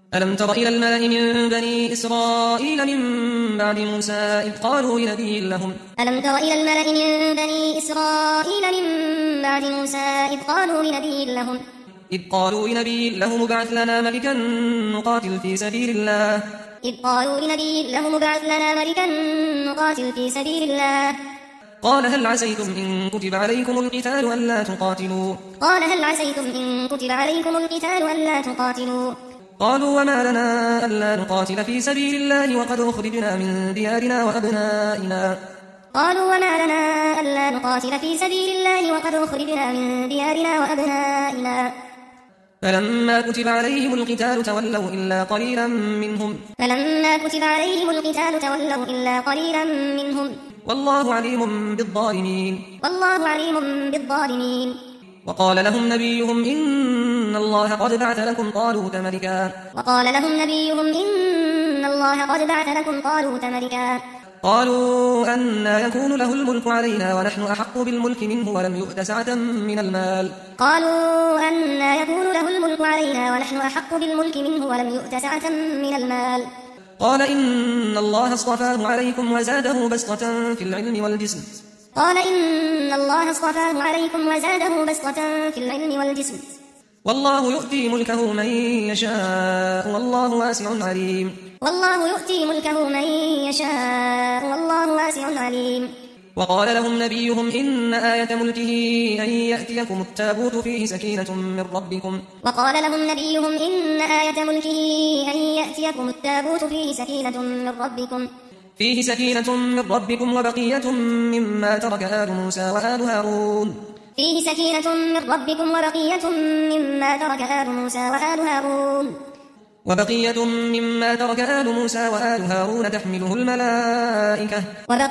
ألم تر إلى الملأ من بني إسرائيل من بعد موسى إذ قالوا لنبي لهم ألم تر إلى الملأ من بني إسرائيل من بعد موسى إذ قالوا لنبي لهم ابعث لنا ملكا نقاتل في سبيل الله قال هل عسيتم إن كتب عليكم القتال ألا تقاتلوا قالوا وما لنا ألا نقاتل في سبيل الله وقد أخرجنا من ديارنا وأبنائنا فلما كتب عليهم القتال تولوا إلا قليلا منهم والله عليم بالظالمين وقال لهم نبيهم إن الله قد بعث لكم طالوت ملكا قالوا أنى يكون له الملك علينا ونحن أحق بالملك منه ولم يؤت سعة من المال قال إن الله اصطفاه عليكم وزاده بسطة في العلم والجسم والله يؤتي ملكه من يشاء والله واسع عليم وقال لهم نبيهم إن آية ملكه أن يأتيكم التابوت فيه سكينة من ربكم وبقية مما ترك آل موسى وآل هارون تحمله الملائكة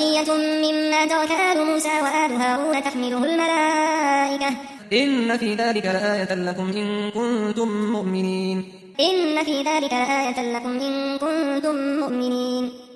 إن في ذلك لآية لكم إن كنتم مؤمنين